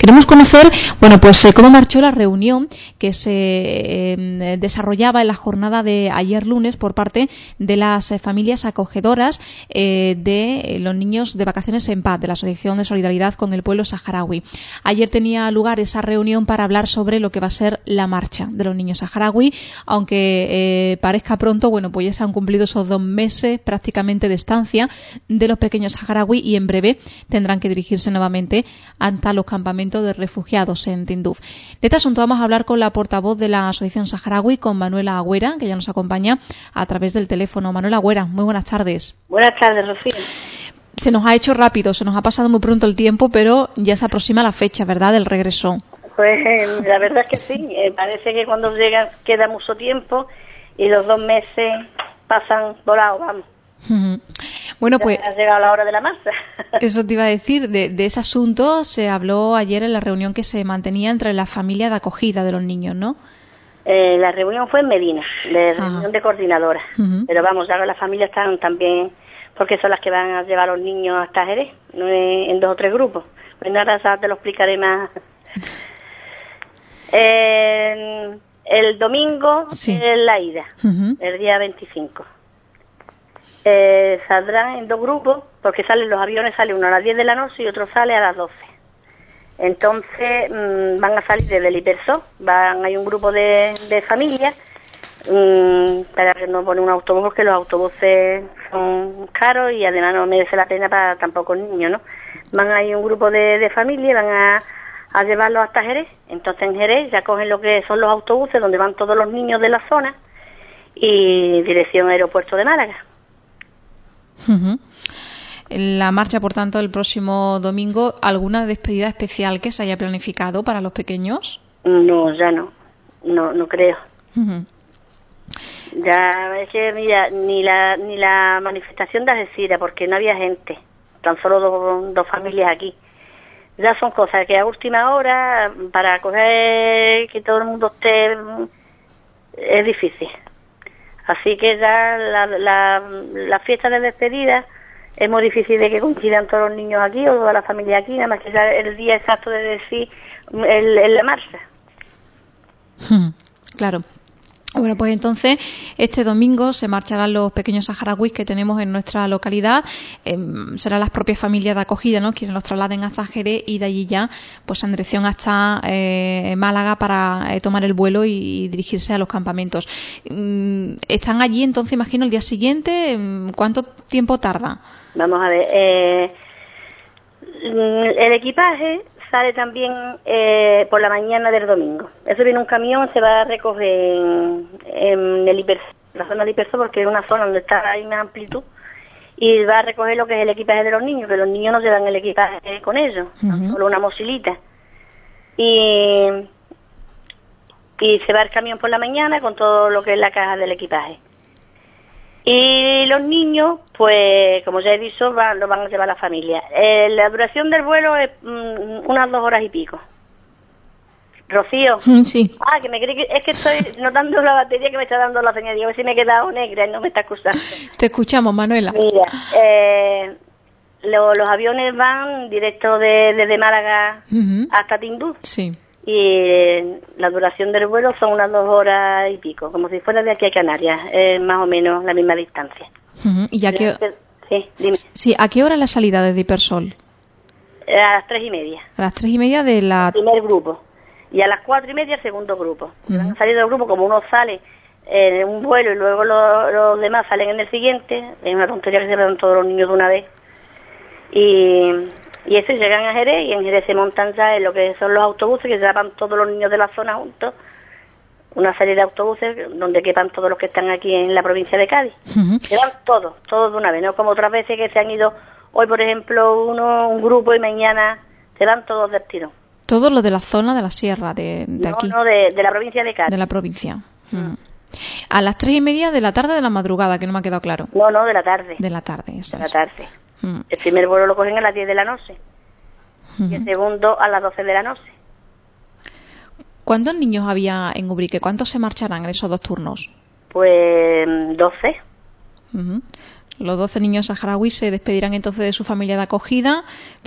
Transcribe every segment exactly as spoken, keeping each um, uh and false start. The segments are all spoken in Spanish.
queremos conocer, bueno, pues eh, cómo marchó la reunión que se eh, desarrollaba en la jornada de ayer lunes por parte de las eh, familias acogedoras eh, de los niños de vacaciones en paz, de la Asociación de Solidaridad con el Pueblo Saharaui. Ayer tenía lugar esa reunión para hablar sobre lo que va a ser la marcha de los niños saharaui, aunque eh, parezca pronto, bueno, pues ya se han cumplido esos dos meses prácticamente de estancia de los pequeños saharaui y en breve tendrán que dirigirse nuevamente hasta los campamentos de refugiados en Tinduf. De este asunto vamos a hablar con la portavoz de la Asociación Saharaui, con Manuela Agüera, que ya nos acompaña a través del teléfono. Manuela Agüera, muy buenas tardes. Buenas tardes, Rocío. Se nos ha hecho rápido, se nos ha pasado muy pronto el tiempo, pero ya se aproxima la fecha, ¿verdad?, del regreso. Pues eh, la verdad es que sí, eh, parece que cuando llega queda mucho tiempo y los dos meses pasan volados, vamos. Uh-huh. Bueno, pues ha llegado la hora de la marcha. Eso te iba a decir, de, de ese asunto se habló ayer en la reunión que se mantenía entre la familia de acogida de los niños, ¿no? Eh, la reunión fue en Medina, de reunión Ajá. de coordinadora, uh-huh. pero vamos, ya las familias están también, porque son las que van a llevar a los niños hasta Jerez, no en, en dos o tres grupos. Pues ahora ya te lo explicaré más. eh, el domingo sí. es la ida, uh-huh. el día veinticinco. Eh, saldrán en dos grupos, porque salen los aviones, sale uno a las diez de la noche y otro sale a las doce. Entonces mmm, van a salir desde el Hiperso, van, hay un grupo de, de familias, mmm, para que no ponen un autobús, porque los autobuses son caros y además no merece la pena para tampoco niños, ¿no? Van ahí un grupo de, de familias, van a, a llevarlos hasta Jerez. Entonces en Jerez ya cogen lo que son los autobuses, donde van todos los niños de la zona, y dirección aeropuerto de Málaga. Uh-huh. La marcha, por tanto, el próximo domingo. ¿Alguna despedida especial que se haya planificado para los pequeños? No, ya no, no, no creo. Uh-huh. Ya es que mira, ni la ni la manifestación de Algeciras, porque no había gente, tan solo dos, dos familias aquí. Ya son cosas que a última hora, para coger que todo el mundo esté, es difícil. Así que ya la, la, la fiesta de despedida es muy difícil de que coincidan todos los niños aquí o toda la familia aquí, nada más que ya el día exacto de decir el, el la marcha. Hmm, claro. Bueno, pues entonces este domingo se marcharán los pequeños saharauis que tenemos en nuestra localidad. Eh, serán las propias familias de acogida, ¿no?, quienes los trasladen hasta Jerez y de allí ya pues en dirección hasta eh, Málaga para eh, tomar el vuelo y, y dirigirse a los campamentos. Mm, ¿Están allí entonces, imagino, el día siguiente? ¿Cuánto tiempo tarda? Vamos a ver. Eh, el equipaje sale también eh, por la mañana del domingo. Eso viene un camión, se va a recoger en, en el hiper, la zona del Hiperso, porque es una zona donde está hay una amplitud, y va a recoger lo que es el equipaje de los niños, que los niños no llevan el equipaje con ellos, uh-huh. solo una mochilita. Y, y se va el camión por la mañana con todo lo que es la caja del equipaje. Y los niños, pues, como ya he dicho, van, lo van a llevar la familia. Eh, la duración del vuelo es mm, unas dos horas y pico. Rocío. Sí. Ah, que me cree que es que estoy notando la batería que me está dando la señal. Digo, a ver si me he quedado negra y no me está escuchando. Te escuchamos, Manuela. Mira, eh, lo, los aviones van directo de, desde Málaga uh-huh. hasta Tinduf. Sí. Y eh, la duración del vuelo son unas dos horas y pico, como si fuera de aquí a Canarias, eh, más o menos la misma distancia. Uh-huh. ¿Y a qué, sí, dime. Sí, ¿a qué hora es la salida de Hipersol? A las tres y media. A las tres y media de la... El primer grupo. Y a las cuatro y media el segundo grupo. Uh-huh. Van a salir del grupo, como uno sale en un vuelo y luego los, los demás salen en el siguiente, es una tontería que se vean todos los niños de una vez. Y... Y eso, llegan a Jerez y en Jerez se montan ya en lo que son los autobuses que llevan todos los niños de la zona juntos. Una serie de autobuses donde quepan todos los que están aquí en la provincia de Cádiz. Uh-huh. Llevan todos, todos de una vez, no como otras veces que se han ido hoy, por ejemplo, uno, un grupo y mañana se van todos del tirón. Todos los de la zona de la sierra, de, de no, aquí. No, de, de la provincia de Cádiz. De la provincia. Uh-huh. A las tres y media de la tarde de la madrugada, que no me ha quedado claro. No, no, de la tarde. De la tarde, eso De es. la tarde. Mm. El primer vuelo lo cogen a las diez de la noche mm. y el segundo a las doce de la noche. ¿Cuántos niños había en Ubrique? ¿Cuántos se marcharán en esos dos turnos? Pues doce. Uh-huh. Los doce niños saharauis se despedirán entonces de su familia de acogida,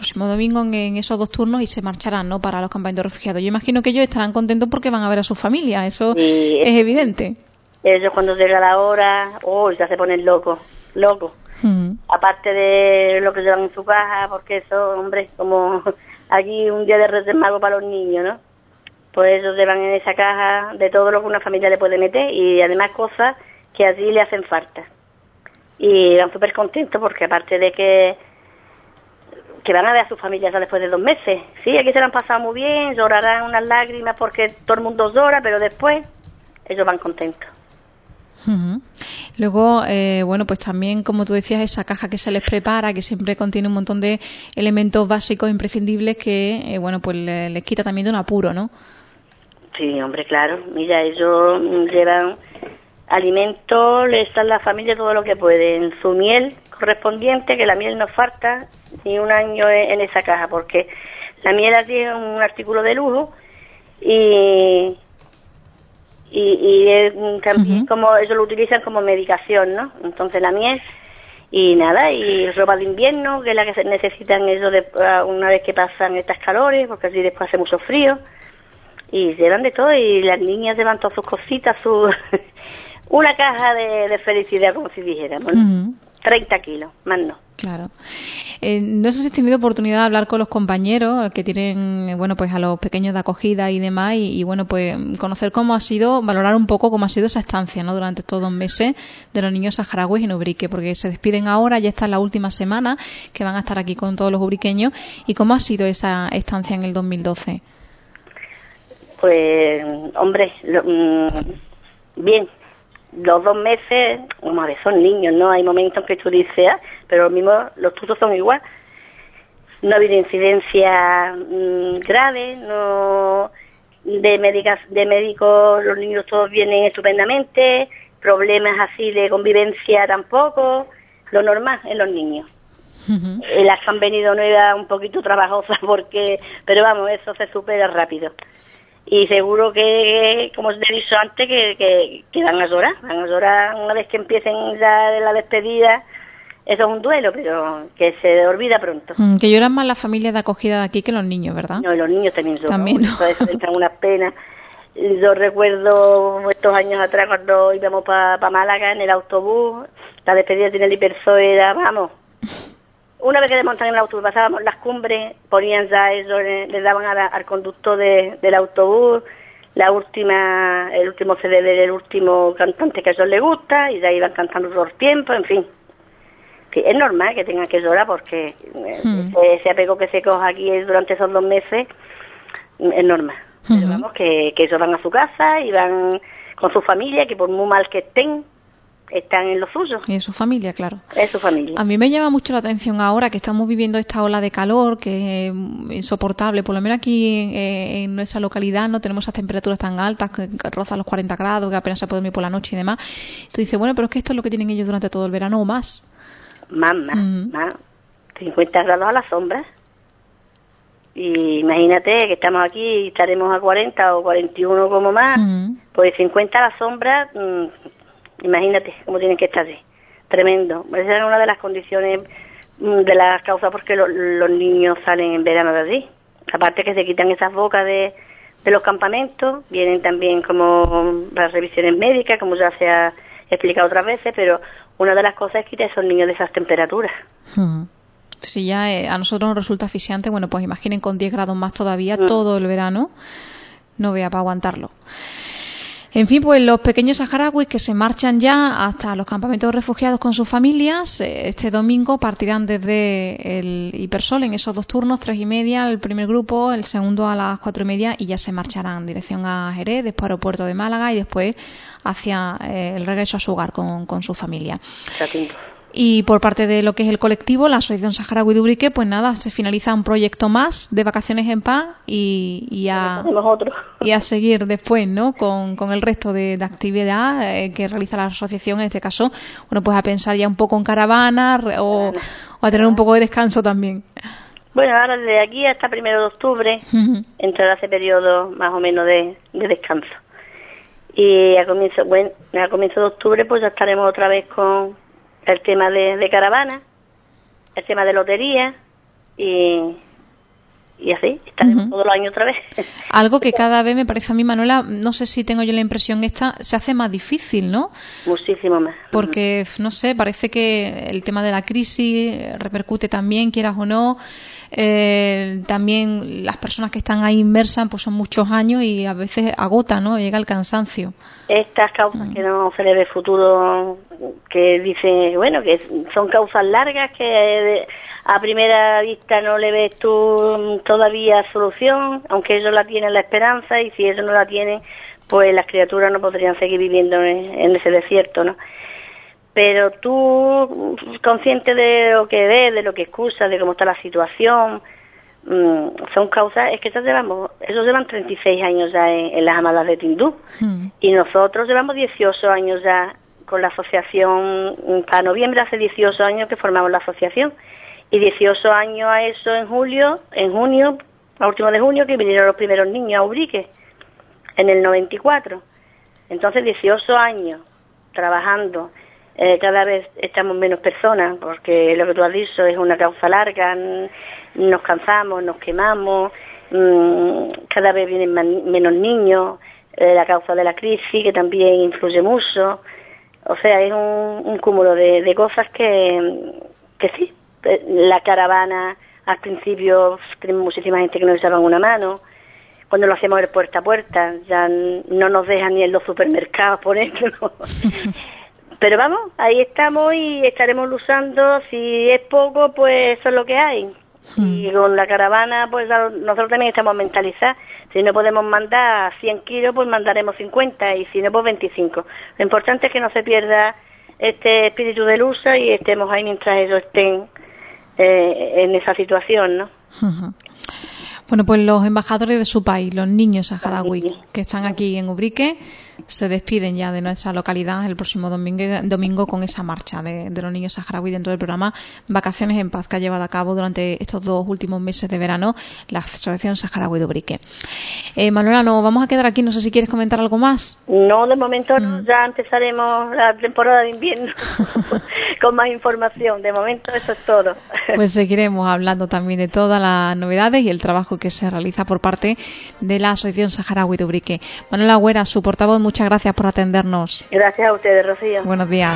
próximo domingo en, en esos dos turnos y se marcharán, ¿no?, para los campamentos refugiados. Yo imagino que ellos estarán contentos porque van a ver a su familia, eso sí, es, es evidente. Ellos cuando llega la hora, oh, ya se ponen locos, locos. Uh-huh. Aparte de lo que llevan en su caja, porque eso, hombre, como aquí un día de Reyes Magos para los niños, ¿no? Pues ellos llevan en esa caja de todo lo que una familia le puede meter y además cosas que allí le hacen falta. Y van súper contentos porque aparte de que que van a ver a sus familias ya después de dos meses. Sí, aquí se lo han pasado muy bien, llorarán unas lágrimas porque todo el mundo llora, pero después ellos van contentos. Uh-huh. Luego, eh, bueno, pues también, como tú decías, esa caja que se les prepara, que siempre contiene un montón de elementos básicos imprescindibles que, eh, bueno, pues le, les quita también de un apuro, ¿no? Sí, hombre, claro. Mira, ellos llevan alimentos, les dan a la familia todo lo que pueden. Su miel correspondiente, que la miel no falta ni un año en esa caja, porque la miel así es un artículo de lujo y y, y es también uh-huh. como ellos lo utilizan como medicación, ¿no? Entonces la miel y nada, y ropa de invierno, que es la que se necesitan ellos de, una vez que pasan estas calores, porque así después hace mucho frío, y llevan de todo, y las niñas llevan todas sus cositas, su una caja de, de felicidad, como si dijéramos, ¿no? Uh-huh. treinta kilos, más no. Claro. Eh, no sé si has tenido oportunidad de hablar con los compañeros que tienen, bueno, pues a los pequeños de acogida y demás, y, y bueno, pues conocer cómo ha sido, valorar un poco cómo ha sido esa estancia, ¿no?, durante estos dos meses de los niños saharauis en Ubrique, porque se despiden ahora, ya está en la última semana que van a estar aquí con todos los ubriqueños, y cómo ha sido esa estancia en el dos mil doce. Pues, hombre, lo, mmm, bien. Los dos meses, vamos a ver, son niños, ¿no? Hay momentos que tú dices, ah, pero los mismos, los tuyos son igual. No ha habido incidencia mmm, grave, no de médicas, de médicos, los niños todos vienen estupendamente, problemas así de convivencia tampoco, lo normal en los niños. Uh-huh. Las que han venido nuevas un poquito trabajosas porque, pero vamos, eso se supera rápido. Y seguro que, como os he dicho antes, que, que, que van a llorar, van a llorar una vez que empiecen ya de la despedida. Eso es un duelo, pero que se olvida pronto. Mm, que lloran más las familias de acogida de aquí que los niños, ¿verdad? No, y los niños también lloran. También, ¿no? Entonces entran unas penas. Yo recuerdo estos años atrás cuando íbamos para pa Málaga en el autobús, la despedida de el Hiperzoe era, vamos... Una vez que desmontan en el autobús, pasábamos las cumbres, ponían ya eso, le, le daban a la, al conductor de, del autobús la última, el último C D del último cantante que a ellos les gusta, y ya iban cantando todo el tiempo, en fin. Sí, es normal que tengan que llorar porque hmm. ese, ese apego que se coja aquí durante esos dos meses es normal. Uh-huh. Pero vamos, que, que ellos van a su casa y van con su familia, que por muy mal que estén, están en lo suyo. Y en su familia, claro. En su familia. A mí me llama mucho la atención ahora que estamos viviendo esta ola de calor que es insoportable. Por lo menos aquí en, en nuestra localidad no tenemos esas temperaturas tan altas que rozan los cuarenta grados, que apenas se puede dormir por la noche y demás. Tú dices, bueno, pero es que esto es lo que tienen ellos durante todo el verano o más. Más, más, uh-huh. más. cincuenta grados a la sombra. Y imagínate que estamos aquí y estaremos a cuarenta o cuarenta y uno como más. Uh-huh. Pues cincuenta a la sombra... Mmm, imagínate cómo tienen que estar así. Tremendo. Esa es una de las condiciones, de las causas por qué lo, los niños salen en verano de allí. Aparte que se quitan esas bocas de, de los campamentos, vienen también como las revisiones médicas, como ya se ha explicado otras veces, pero una de las cosas es quitar a esos niños de esas temperaturas. Hmm. Si ya eh, a nosotros nos resulta asfixiante, bueno, pues imaginen con diez grados más todavía hmm. todo el verano, no vea para aguantarlo. En fin, pues los pequeños saharauis que se marchan ya hasta los campamentos de refugiados con sus familias, este domingo partirán desde el Hipersol en esos dos turnos, tres y media el primer grupo, el segundo a las cuatro y media, y ya se marcharán en dirección a Jerez, después aeropuerto de Málaga y después hacia eh, el regreso a su hogar con, con su familia. Atento. Y por parte de lo que es el colectivo, la Asociación Saharaui de Ubrique, pues nada, se finaliza un proyecto más de Vacaciones en Paz y, y, a, y a seguir después, ¿no? Con, con el resto de, de actividad eh, que realiza la asociación, en este caso, bueno, pues a pensar ya un poco en caravana o, o a tener un poco de descanso también. Bueno, ahora desde aquí hasta primero de octubre uh-huh. entrará ese periodo más o menos de, de descanso. Y a comienzo, bueno, a comienzo de octubre pues ya estaremos otra vez con el tema de, de caravana, el tema de lotería y, y así, estaremos uh-huh. todos los años otra vez. Algo que cada vez me parece a mí, Manuela, no sé si tengo yo la impresión esta, se hace más difícil, ¿no? Muchísimo más. Porque, no sé, parece que el tema de la crisis repercute también, quieras o no. Eh, también las personas que están ahí inmersas pues son muchos años y a veces agota, ¿no? Llega el cansancio. Estas causas mm. que no se le ve futuro, que dice, bueno, que son causas largas, que a primera vista no le ves tú todavía solución, aunque ellos la tienen la esperanza, y si ellos no la tienen, pues las criaturas no podrían seguir viviendo en, en ese desierto, ¿no? Pero tú, consciente de lo que ves, de lo que escuchas, de cómo está la situación, mmm, son causas, es que ellos llevamos, ellos llevan treinta y seis años ya en, en las Amadas de Tindú, mm. y nosotros llevamos dieciocho años ya con la asociación. Para noviembre hace dieciocho años que formamos la asociación, y dieciocho años a eso en julio, en junio, a último de junio, que vinieron los primeros niños a Ubrique, en el noventa y cuatro. Entonces dieciocho años trabajando. Eh, cada vez estamos menos personas, porque lo que tú has dicho es una causa larga, nos cansamos, nos quemamos, mmm, cada vez vienen man, menos niños, eh, la causa de la crisis, que también influye mucho. O sea, es un, un cúmulo de, de cosas que, que sí. La caravana, al principio tenemos muchísima gente que nos echaban una mano. Cuando lo hacemos de puerta a puerta, ya no nos dejan ni en los supermercados ponerlo. Pero vamos, ahí estamos y estaremos luchando. Si es poco, pues eso es lo que hay. Mm. Y con la caravana, pues nosotros también estamos mentalizados. Si no podemos mandar cien kilos, pues mandaremos cincuenta, y si no, pues veinticinco. Lo importante es que no se pierda este espíritu de lucha y estemos ahí mientras ellos estén eh, en esa situación, ¿no? Uh-huh. Bueno, pues los embajadores de su país, los niños saharauis que están aquí en Ubrique, se despiden ya de nuestra localidad el próximo domingo, domingo con esa marcha de, de los niños saharauis dentro del programa Vacaciones en Paz, que ha llevado a cabo durante estos dos últimos meses de verano la Asociación Saharaui de Ubrique. Eh, Manuela, nos vamos a quedar aquí, no sé si quieres comentar algo más. No, de momento mm. ya empezaremos la temporada de invierno con más información. De momento eso es todo. Pues seguiremos hablando también de todas las novedades y el trabajo que se realiza por parte de la Asociación Saharaui de Ubrique. Manuela Agüera, su portavoz, muchas gracias por atendernos. Gracias a ustedes, Rocío. Buenos días.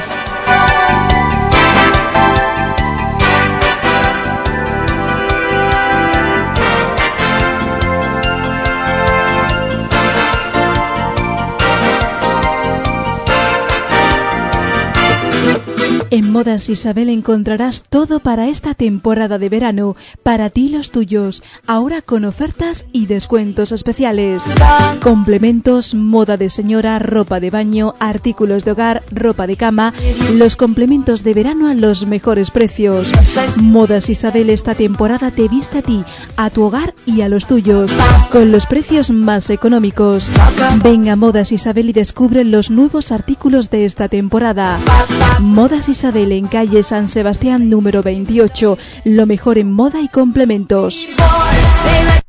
En Modas Isabel encontrarás todo para esta temporada de verano, para ti y los tuyos, ahora con ofertas y descuentos especiales. Complementos, moda de señora, ropa de baño, artículos de hogar, ropa de cama, los complementos de verano a los mejores precios. Modas Isabel esta temporada te viste a ti, a tu hogar y a los tuyos, con los precios más económicos. Ven a Modas Isabel y descubre los nuevos artículos de esta temporada. Modas Isabel en calle San Sebastián número veintiocho, lo mejor en moda y complementos.